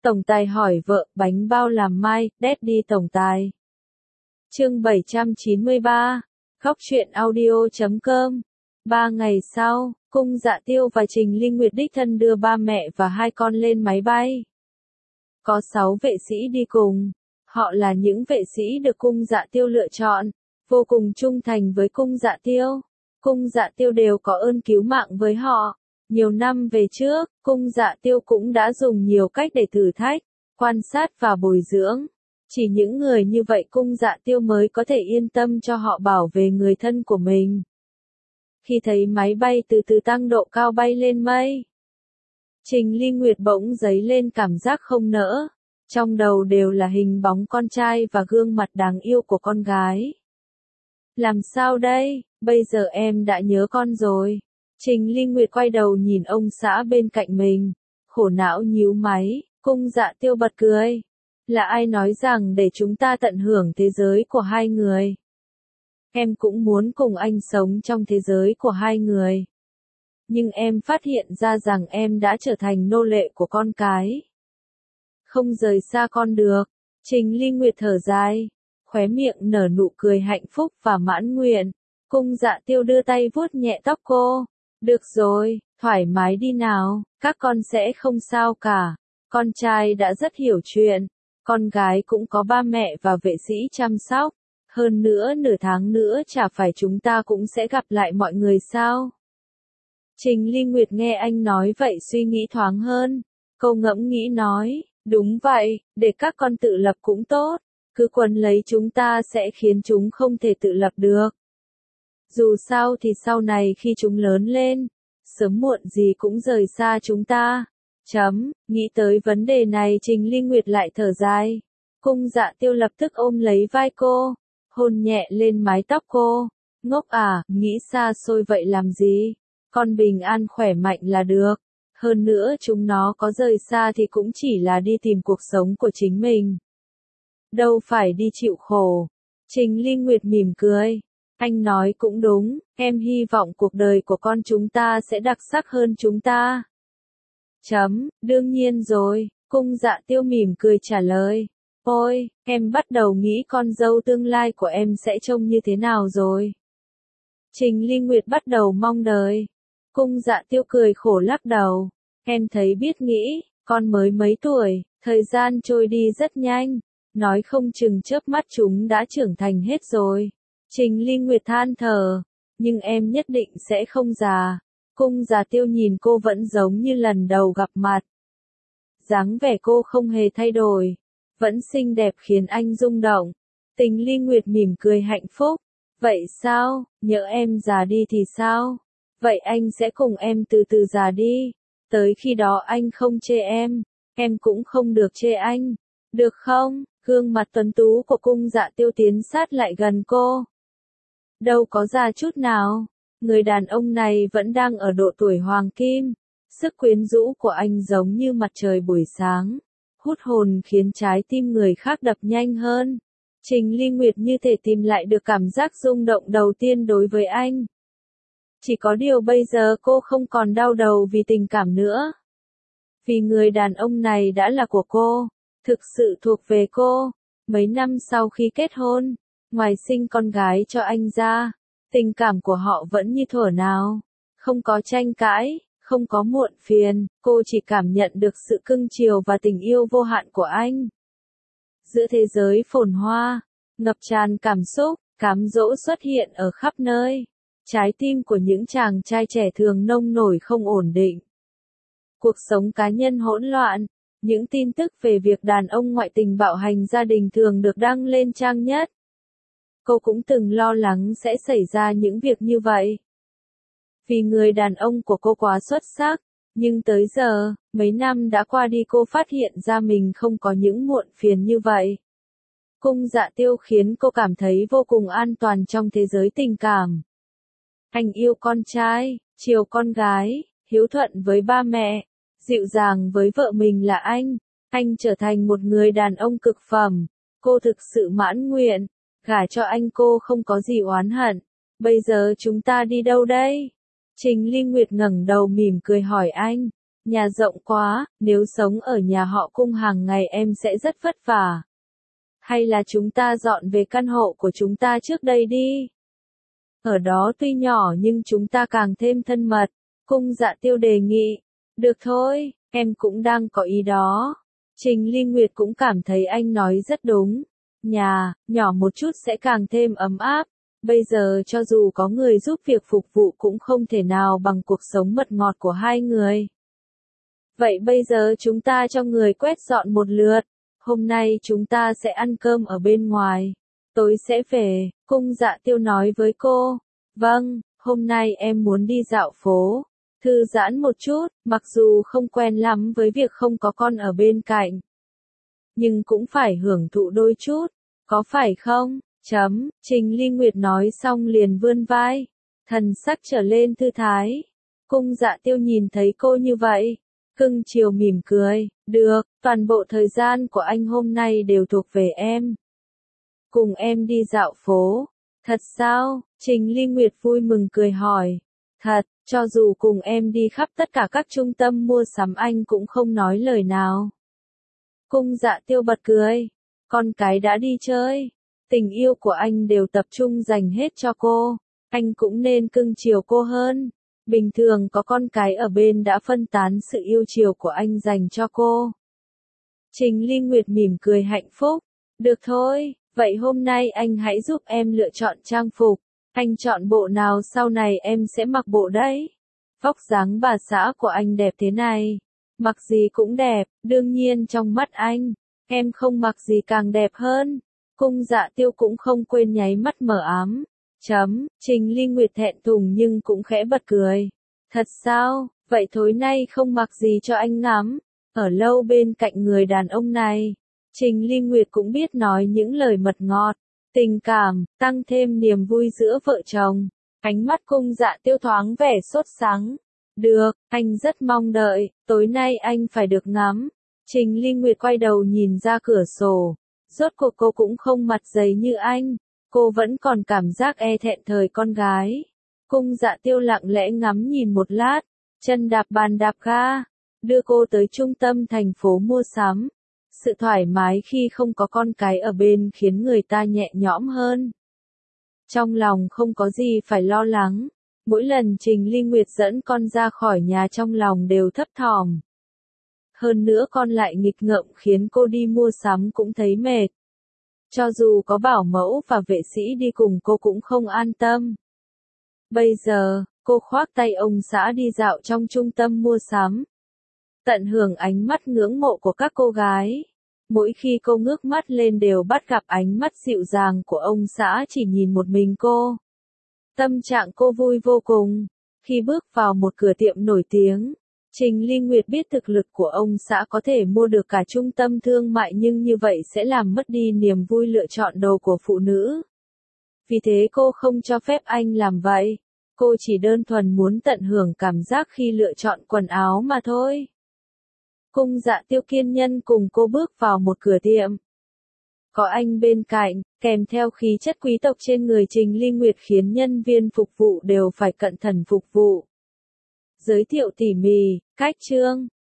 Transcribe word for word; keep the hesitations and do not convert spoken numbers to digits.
Tổng tài hỏi vợ, bánh bao làm mai, Daddy tổng tài. Chương bảy trăm chín mươi ba, Khóc chuyện audio chấm com. Ba ngày sau, Cung Dạ Tiêu và Trình Linh Nguyệt đích thân đưa ba mẹ và hai con lên máy bay. Có sáu vệ sĩ đi cùng. Họ là những vệ sĩ được Cung Dạ Tiêu lựa chọn, vô cùng trung thành với Cung Dạ Tiêu. Cung Dạ Tiêu đều có ơn cứu mạng với họ. Nhiều năm về trước, Cung Dạ Tiêu cũng đã dùng nhiều cách để thử thách, quan sát và bồi dưỡng. Chỉ những người như vậy Cung Dạ Tiêu mới có thể yên tâm cho họ bảo vệ người thân của mình. Khi thấy máy bay từ từ tăng độ cao bay lên mây, Trình Linh Nguyệt bỗng dấy lên cảm giác không nỡ. Trong đầu đều là hình bóng con trai và gương mặt đáng yêu của con gái. Làm sao đây, bây giờ em đã nhớ con rồi. Trình Linh Nguyệt quay đầu nhìn ông xã bên cạnh mình, khổ não nhíu máy. Cung Dạ Tiêu bật cười. Là ai nói rằng để chúng ta tận hưởng thế giới của hai người? Em cũng muốn cùng anh sống trong thế giới của hai người. Nhưng em phát hiện ra rằng em đã trở thành nô lệ của con cái. Không rời xa con được. Trình Linh Nguyệt thở dài, khóe miệng nở nụ cười hạnh phúc và mãn nguyện. Cung Dạ Tiêu đưa tay vuốt nhẹ tóc cô. Được rồi, thoải mái đi nào, các con sẽ không sao cả. Con trai đã rất hiểu chuyện, con gái cũng có ba mẹ và vệ sĩ chăm sóc. Hơn nữa nửa tháng nữa chả phải chúng ta cũng sẽ gặp lại mọi người sao? Trình Linh Nguyệt nghe anh nói vậy suy nghĩ thoáng hơn. Cô ngẫm nghĩ nói, đúng vậy, để các con tự lập cũng tốt. Cứ quấn lấy chúng ta sẽ khiến chúng không thể tự lập được. Dù sao thì sau này khi chúng lớn lên, sớm muộn gì cũng rời xa chúng ta. Chấm, nghĩ tới vấn đề này Trình Linh Nguyệt lại thở dài. Cung Dạ Tiêu lập tức ôm lấy vai cô, hôn nhẹ lên mái tóc cô. Ngốc à, nghĩ xa xôi vậy làm gì? Con bình an khỏe mạnh là được. Hơn nữa chúng nó có rời xa thì cũng chỉ là đi tìm cuộc sống của chính mình. Đâu phải đi chịu khổ. Trình Linh Nguyệt mỉm cười. Anh nói cũng đúng, em hy vọng cuộc đời của con chúng ta sẽ đặc sắc hơn chúng ta. Chấm, đương nhiên rồi, Cung Dạ Tiêu mỉm cười trả lời. Ôi, em bắt đầu nghĩ con dâu tương lai của em sẽ trông như thế nào rồi. Trình Linh Nguyệt bắt đầu mong đợi. Cung Dạ Tiêu cười khổ lắc đầu. Em thấy biết nghĩ, con mới mấy tuổi, thời gian trôi đi rất nhanh. Nói không chừng chớp mắt chúng đã trưởng thành hết rồi. Trình Linh Nguyệt than thở. Nhưng em nhất định sẽ không già. Cung Dạ Tiêu nhìn cô vẫn giống như lần đầu gặp mặt. Dáng vẻ cô không hề thay đổi. Vẫn xinh đẹp khiến anh rung động. Trình Linh Nguyệt mỉm cười hạnh phúc. Vậy sao, nhỡ em già đi thì sao? Vậy anh sẽ cùng em từ từ già đi. Tới khi đó anh không chê em. Em cũng không được chê anh. Được không? Gương mặt tuấn tú của Cung Dạ Tiêu tiến sát lại gần cô. Đâu có già chút nào. Người đàn ông này vẫn đang ở độ tuổi hoàng kim. Sức quyến rũ của anh giống như mặt trời buổi sáng. Hút hồn khiến trái tim người khác đập nhanh hơn. Trình Linh Nguyệt như thể tìm lại được cảm giác rung động đầu tiên đối với anh. Chỉ có điều bây giờ cô không còn đau đầu vì tình cảm nữa. Vì người đàn ông này đã là của cô. Thực sự thuộc về cô. Mấy năm sau khi kết hôn, ngoài sinh con gái cho anh ra, tình cảm của họ vẫn như thuở nào. Không có tranh cãi, không có muộn phiền, cô chỉ cảm nhận được sự cưng chiều và tình yêu vô hạn của anh. Giữa thế giới phồn hoa, ngập tràn cảm xúc, cám dỗ xuất hiện ở khắp nơi. Trái tim của những chàng trai trẻ thường nông nổi không ổn định. Cuộc sống cá nhân hỗn loạn. Những tin tức về việc đàn ông ngoại tình bạo hành gia đình thường được đăng lên trang nhất. Cô cũng từng lo lắng sẽ xảy ra những việc như vậy. Vì người đàn ông của cô quá xuất sắc, nhưng tới giờ, mấy năm đã qua đi cô phát hiện ra mình không có những muộn phiền như vậy. Cung Dạ Tiêu khiến cô cảm thấy vô cùng an toàn trong thế giới tình cảm. Anh yêu con trai, chiều con gái, hiếu thuận với ba mẹ. Dịu dàng với vợ mình là anh. Anh trở thành một người đàn ông cực phẩm. Cô thực sự mãn nguyện. Gả cho anh cô không có gì oán hận. Bây giờ chúng ta đi đâu đây? Trình Linh Nguyệt ngẩng đầu mỉm cười hỏi anh. Nhà rộng quá, nếu sống ở nhà họ Cung hàng ngày em sẽ rất vất vả. Hay là chúng ta dọn về căn hộ của chúng ta trước đây đi. Ở đó tuy nhỏ nhưng chúng ta càng thêm thân mật. Cung Dạ Tiêu đề nghị. Được thôi, em cũng đang có ý đó. Trình Ly Nguyệt cũng cảm thấy anh nói rất đúng. Nhà, nhỏ một chút sẽ càng thêm ấm áp. Bây giờ cho dù có người giúp việc phục vụ cũng không thể nào bằng cuộc sống mật ngọt của hai người. Vậy bây giờ chúng ta cho người quét dọn một lượt. Hôm nay chúng ta sẽ ăn cơm ở bên ngoài. Tối sẽ về, Cung Dạ Tiêu nói với cô. Vâng, hôm nay em muốn đi dạo phố. Thư giãn một chút, mặc dù không quen lắm với việc không có con ở bên cạnh. Nhưng cũng phải hưởng thụ đôi chút, có phải không? Chấm, Trình Ly Nguyệt nói xong liền vươn vai. Thần sắc trở lên thư thái. Cung Dạ Tiêu nhìn thấy cô như vậy. Cưng chiều mỉm cười. Được, toàn bộ thời gian của anh hôm nay đều thuộc về em. Cùng em đi dạo phố. Thật sao? Trình Ly Nguyệt vui mừng cười hỏi. Thật, cho dù cùng em đi khắp tất cả các trung tâm mua sắm anh cũng không nói lời nào. Cung Dạ Tiêu bật cười. Con cái đã đi chơi. Tình yêu của anh đều tập trung dành hết cho cô. Anh cũng nên cưng chiều cô hơn. Bình thường có con cái ở bên đã phân tán sự yêu chiều của anh dành cho cô. Trình Ly Nguyệt mỉm cười hạnh phúc. Được thôi, vậy hôm nay anh hãy giúp em lựa chọn trang phục. Anh chọn bộ nào sau này em sẽ mặc bộ đấy. Vóc dáng bà xã của anh đẹp thế này. Mặc gì cũng đẹp, đương nhiên trong mắt anh. Em không mặc gì càng đẹp hơn. Cung Dạ Tiêu cũng không quên nháy mắt mờ ám. Chấm, Trình Ly Nguyệt thẹn thùng nhưng cũng khẽ bật cười. Thật sao, vậy tối nay không mặc gì cho anh ngắm. Ở lâu bên cạnh người đàn ông này. Trình Ly Nguyệt cũng biết nói những lời mật ngọt. Tình cảm, tăng thêm niềm vui giữa vợ chồng. Ánh mắt Cung Dạ Tiêu thoáng vẻ sốt sắng. Được, anh rất mong đợi, tối nay anh phải được ngắm. Trình Ly Nguyệt quay đầu nhìn ra cửa sổ. Rốt cuộc cô cũng không mặt dày như anh. Cô vẫn còn cảm giác e thẹn thời con gái. Cung Dạ Tiêu lặng lẽ ngắm nhìn một lát. Chân đạp bàn đạp ga. Đưa cô tới trung tâm thành phố mua sắm. Sự thoải mái khi không có con cái ở bên khiến người ta nhẹ nhõm hơn. Trong lòng không có gì phải lo lắng. Mỗi lần Trình Ly Nguyệt dẫn con ra khỏi nhà trong lòng đều thấp thỏm. Hơn nữa con lại nghịch ngợm khiến cô đi mua sắm cũng thấy mệt. Cho dù có bảo mẫu và vệ sĩ đi cùng cô cũng không an tâm. Bây giờ, cô khoác tay ông xã đi dạo trong trung tâm mua sắm. Tận hưởng ánh mắt ngưỡng mộ của các cô gái. Mỗi khi cô ngước mắt lên đều bắt gặp ánh mắt dịu dàng của ông xã chỉ nhìn một mình cô. Tâm trạng cô vui vô cùng. Khi bước vào một cửa tiệm nổi tiếng, Trình Ly Nguyệt biết thực lực của ông xã có thể mua được cả trung tâm thương mại nhưng như vậy sẽ làm mất đi niềm vui lựa chọn đồ của phụ nữ. Vì thế cô không cho phép anh làm vậy. Cô chỉ đơn thuần muốn tận hưởng cảm giác khi lựa chọn quần áo mà thôi. Cung Dạ Tiêu kiên nhẫn cùng cô bước vào một cửa tiệm. Có anh bên cạnh, kèm theo khí chất quý tộc trên người Trình Ly Nguyệt khiến nhân viên phục vụ đều phải cẩn thận phục vụ. Giới thiệu tỉ mỉ, cách trương,